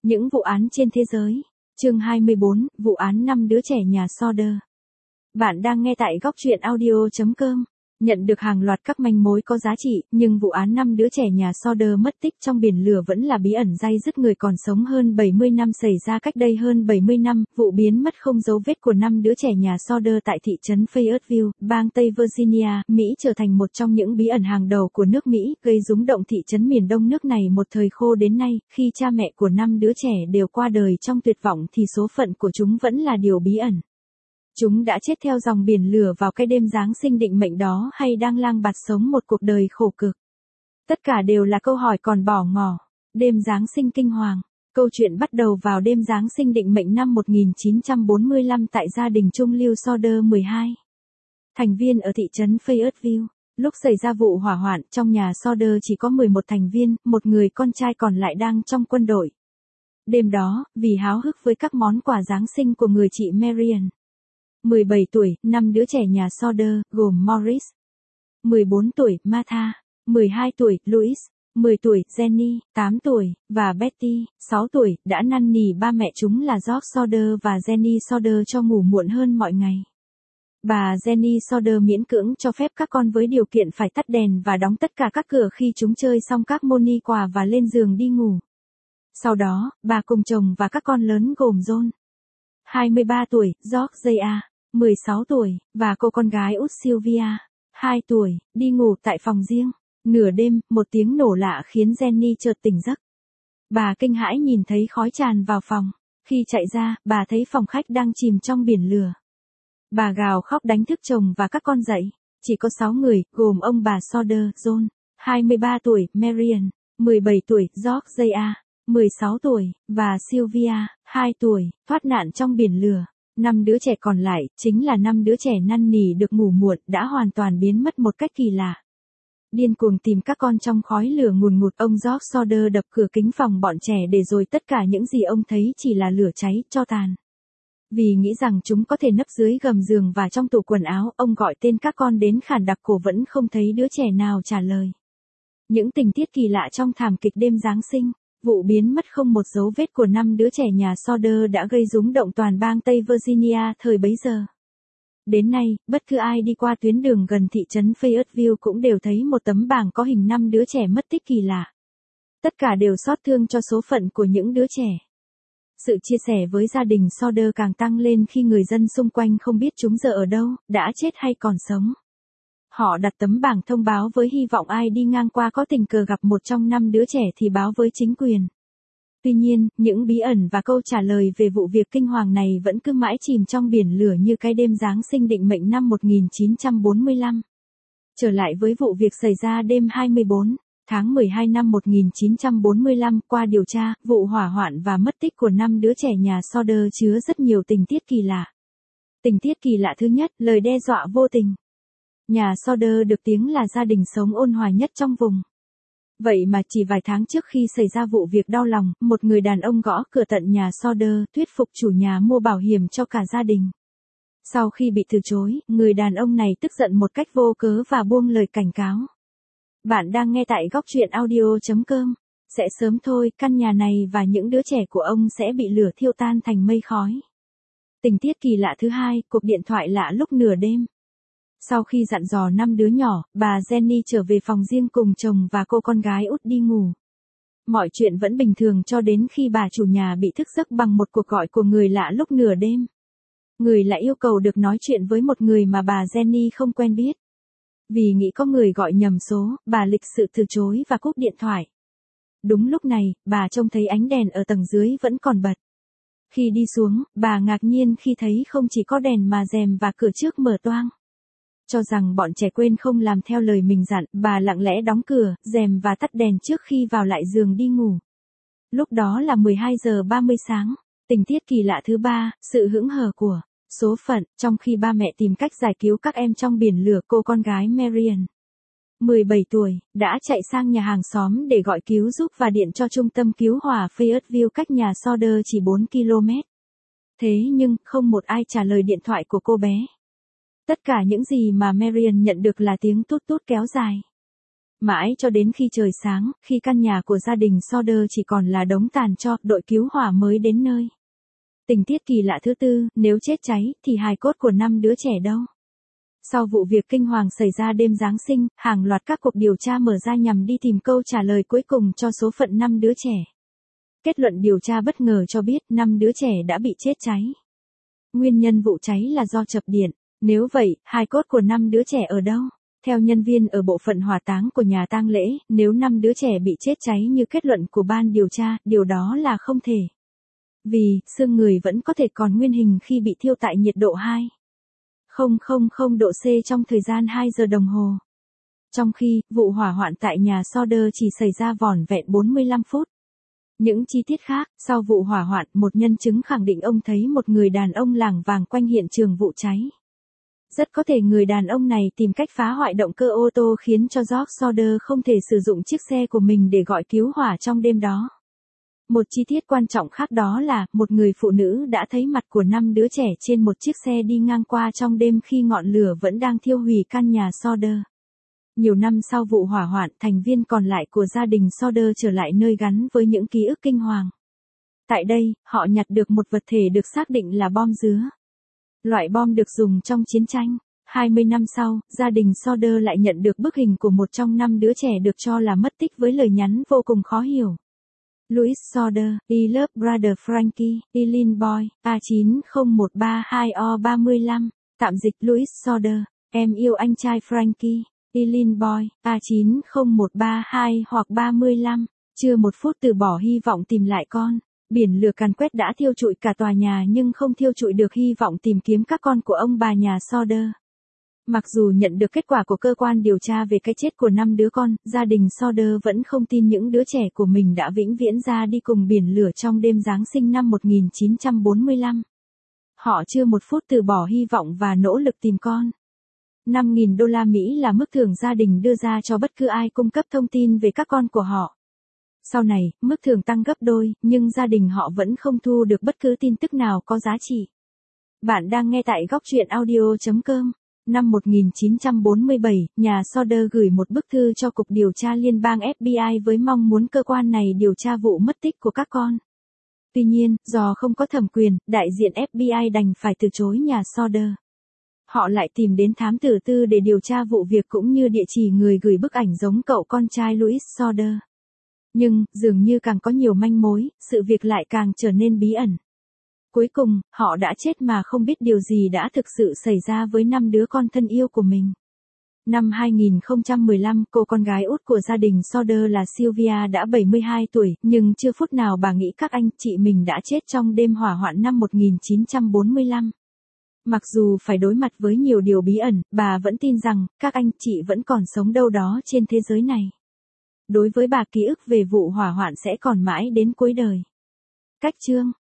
Những vụ án trên thế giới. Chương 24, vụ án 5 đứa trẻ nhà Sodder. Bạn đang nghe tại góc truyện audio.com. Nhận được hàng loạt các manh mối có giá trị, nhưng vụ án 5 đứa trẻ nhà Sodder mất tích trong biển lửa vẫn là bí ẩn day dứt người còn sống hơn 70 năm xảy ra cách đây hơn 70 năm. Vụ biến mất không dấu vết của 5 đứa trẻ nhà Sodder tại thị trấn Fayetteville, bang Tây Virginia, Mỹ trở thành một trong những bí ẩn hàng đầu của nước Mỹ, gây rúng động thị trấn miền đông nước này một thời khô đến nay. Khi cha mẹ của 5 đứa trẻ đều qua đời trong tuyệt vọng thì số phận của chúng vẫn là điều bí ẩn. Chúng đã chết theo dòng biển lửa vào cái đêm Giáng sinh định mệnh đó hay đang lang bạt sống một cuộc đời khổ cực? Tất cả đều là câu hỏi còn bỏ ngỏ. Đêm Giáng sinh kinh hoàng. Câu chuyện bắt đầu vào đêm Giáng sinh định mệnh năm 1945 tại gia đình trung lưu Sodder 12 thành viên ở thị trấn Fayetteville. Lúc xảy ra vụ hỏa hoạn, trong nhà Sodder chỉ có 11 thành viên, một người con trai còn lại đang trong quân đội. Đêm đó, vì háo hức với các món quà Giáng sinh của người chị Marian, 17 tuổi, 5 đứa trẻ nhà Sodder, gồm Morris, 14 tuổi, Martha, 12 tuổi, Louis, 10 tuổi, Jenny, 8 tuổi, và Betty, 6 tuổi, đã năn nỉ ba mẹ chúng là George Sodder và Jenny Sodder cho ngủ muộn hơn mọi ngày. Bà Jenny Sodder miễn cưỡng cho phép các con với điều kiện phải tắt đèn và đóng tất cả các cửa khi chúng chơi xong các môn quà và lên giường đi ngủ. Sau đó, bà cùng chồng và các con lớn gồm John, 23 tuổi, George J.A., 16 tuổi, và cô con gái út Sylvia, 2 tuổi, đi ngủ tại phòng riêng. Nửa đêm, một tiếng nổ lạ khiến Jenny chợt tỉnh giấc. Bà kinh hãi nhìn thấy khói tràn vào phòng. Khi chạy ra, bà thấy phòng khách đang chìm trong biển lửa. Bà gào khóc đánh thức chồng và các con dậy. Chỉ có 6 người, gồm ông bà Sodder, John, 23 tuổi, Marian, 17 tuổi, George J.A., 16 tuổi, và Sylvia, 2 tuổi, thoát nạn trong biển lửa. 5 đứa trẻ còn lại, chính là 5 đứa trẻ năn nỉ được ngủ muộn, đã hoàn toàn biến mất một cách kỳ lạ. Điên cuồng tìm các con trong khói lửa ngùn ngụt, ông George Sodder đập cửa kính phòng bọn trẻ để rồi tất cả những gì ông thấy chỉ là lửa cháy, tro tàn. Vì nghĩ rằng chúng có thể nấp dưới gầm giường và trong tủ quần áo, ông gọi tên các con đến khản đặc cổ vẫn không thấy đứa trẻ nào trả lời. Những tình tiết kỳ lạ trong thảm kịch đêm Giáng sinh. Vụ biến mất không một dấu vết của 5 đứa trẻ nhà Sodder đã gây rúng động toàn bang Tây Virginia thời bấy giờ. Đến nay, bất cứ ai đi qua tuyến đường gần thị trấn Fayetteville cũng đều thấy một tấm bảng có hình 5 đứa trẻ mất tích kỳ lạ. Tất cả đều xót thương cho số phận của những đứa trẻ. Sự chia sẻ với gia đình Sodder càng tăng lên khi người dân xung quanh không biết chúng giờ ở đâu, đã chết hay còn sống. Họ đặt tấm bảng thông báo với hy vọng ai đi ngang qua có tình cờ gặp một trong 5 đứa trẻ thì báo với chính quyền. Tuy nhiên, những bí ẩn và câu trả lời về vụ việc kinh hoàng này vẫn cứ mãi chìm trong biển lửa như cái đêm Giáng sinh định mệnh năm 1945. Trở lại với vụ việc xảy ra đêm 24 tháng 12 năm 1945, qua điều tra, vụ hỏa hoạn và mất tích của 5 đứa trẻ nhà Sodder chứa rất nhiều tình tiết kỳ lạ. Tình tiết kỳ lạ thứ nhất, lời đe dọa vô tình. Nhà Sodder được tiếng là gia đình sống ôn hòa nhất trong vùng. Vậy mà chỉ vài tháng trước khi xảy ra vụ việc đau lòng, một người đàn ông gõ cửa tận nhà Sodder, thuyết phục chủ nhà mua bảo hiểm cho cả gia đình. Sau khi bị từ chối, người đàn ông này tức giận một cách vô cớ và buông lời cảnh cáo. Bạn đang nghe tại góc truyện audio.com. Sẽ sớm thôi, căn nhà này và những đứa trẻ của ông sẽ bị lửa thiêu tan thành mây khói. Tình tiết kỳ lạ thứ hai, cuộc điện thoại lạ lúc nửa đêm. Sau khi dặn dò 5 đứa nhỏ, bà Jenny trở về phòng riêng cùng chồng và cô con gái út đi ngủ. Mọi chuyện vẫn bình thường cho đến khi bà chủ nhà bị thức giấc bằng một cuộc gọi của người lạ lúc nửa đêm. Người lạ yêu cầu được nói chuyện với một người mà bà Jenny không quen biết. Vì nghĩ có người gọi nhầm số, bà lịch sự từ chối và cúp điện thoại. Đúng lúc này, bà trông thấy ánh đèn ở tầng dưới vẫn còn bật. Khi đi xuống, bà ngạc nhiên khi thấy không chỉ có đèn mà rèm và cửa trước mở toang. Cho rằng bọn trẻ quên không làm theo lời mình dặn, bà lặng lẽ đóng cửa, rèm và tắt đèn trước khi vào lại giường đi ngủ. Lúc đó là 12 giờ 30 sáng. Tình tiết kỳ lạ thứ ba, sự hững hờ của số phận. Trong khi ba mẹ tìm cách giải cứu các em trong biển lửa, cô con gái Marian, 17 tuổi, đã chạy sang nhà hàng xóm để gọi cứu giúp và điện cho trung tâm cứu hỏa Fayetteville cách nhà Sodder chỉ 4 km. Thế nhưng, không một ai trả lời điện thoại của cô bé. Tất cả những gì mà Marian nhận được là tiếng tút tút kéo dài. Mãi cho đến khi trời sáng, khi căn nhà của gia đình Soder chỉ còn là đống tàn tro, đội cứu hỏa mới đến nơi. Tình tiết kỳ lạ thứ tư, nếu chết cháy, thì hài cốt của 5 đứa trẻ đâu? Sau vụ việc kinh hoàng xảy ra đêm Giáng sinh, hàng loạt các cuộc điều tra mở ra nhằm đi tìm câu trả lời cuối cùng cho số phận 5 đứa trẻ. Kết luận điều tra bất ngờ cho biết 5 đứa trẻ đã bị chết cháy. Nguyên nhân vụ cháy là do chập điện. Nếu vậy, hài cốt của 5 đứa trẻ ở đâu? Theo nhân viên ở bộ phận hỏa táng của nhà tang lễ, nếu 5 đứa trẻ bị chết cháy như kết luận của ban điều tra, điều đó là không thể. Vì, xương người vẫn có thể còn nguyên hình khi bị thiêu tại nhiệt độ 2,000 độ C trong thời gian 2 giờ đồng hồ. Trong khi, vụ hỏa hoạn tại nhà Soder chỉ xảy ra vỏn vẹn 45 phút. Những chi tiết khác, sau vụ hỏa hoạn, một nhân chứng khẳng định ông thấy một người đàn ông lảng vảng quanh hiện trường vụ cháy. Rất có thể người đàn ông này tìm cách phá hoại động cơ ô tô khiến cho George Soder không thể sử dụng chiếc xe của mình để gọi cứu hỏa trong đêm đó. Một chi tiết quan trọng khác đó là, một người phụ nữ đã thấy mặt của 5 đứa trẻ trên một chiếc xe đi ngang qua trong đêm khi ngọn lửa vẫn đang thiêu hủy căn nhà Soder. Nhiều năm sau vụ hỏa hoạn, thành viên còn lại của gia đình Soder trở lại nơi gắn với những ký ức kinh hoàng. Tại đây, họ nhặt được một vật thể được xác định là bom dứa. Loại bom được dùng trong chiến tranh. 20 năm sau, gia đình Soder lại nhận được bức hình của một trong 5 đứa trẻ được cho là mất tích với lời nhắn vô cùng khó hiểu. Louis Soder, I love brother Frankie, Eileen Boy, A90132O35. Tạm dịch Louis Soder, em yêu anh trai Frankie, Eileen Boy, A90132 hoặc 35. Chưa một phút từ bỏ hy vọng tìm lại con. Biển lửa càn quét đã thiêu trụi cả tòa nhà nhưng không thiêu trụi được hy vọng tìm kiếm các con của ông bà nhà Soder. Mặc dù nhận được kết quả của cơ quan điều tra về cái chết của 5 đứa con, gia đình Soder vẫn không tin những đứa trẻ của mình đã vĩnh viễn ra đi cùng biển lửa trong đêm Giáng sinh năm 1945. Họ chưa một phút từ bỏ hy vọng và nỗ lực tìm con. 5.000 đô la Mỹ là mức thưởng gia đình đưa ra cho bất cứ ai cung cấp thông tin về các con của họ. Sau này, mức thưởng tăng gấp đôi, nhưng gia đình họ vẫn không thu được bất cứ tin tức nào có giá trị. Bạn đang nghe tại góc truyện audio.com. Năm 1947, nhà Soder gửi một bức thư cho Cục Điều tra Liên bang FBI với mong muốn cơ quan này điều tra vụ mất tích của các con. Tuy nhiên, do không có thẩm quyền, đại diện FBI đành phải từ chối nhà Soder. Họ lại tìm đến thám tử tư để điều tra vụ việc cũng như địa chỉ người gửi bức ảnh giống cậu con trai Louis Soder. Nhưng, dường như càng có nhiều manh mối, sự việc lại càng trở nên bí ẩn. Cuối cùng, họ đã chết mà không biết điều gì đã thực sự xảy ra với 5 đứa con thân yêu của mình. Năm 2015, cô con gái út của gia đình Soder là Sylvia đã 72 tuổi, nhưng chưa phút nào bà nghĩ các anh chị mình đã chết trong đêm hỏa hoạn năm 1945. Mặc dù phải đối mặt với nhiều điều bí ẩn, bà vẫn tin rằng, các anh chị vẫn còn sống đâu đó trên thế giới này. Đối với bà ký ức về vụ hỏa hoạn sẽ còn mãi đến cuối đời. Cách chương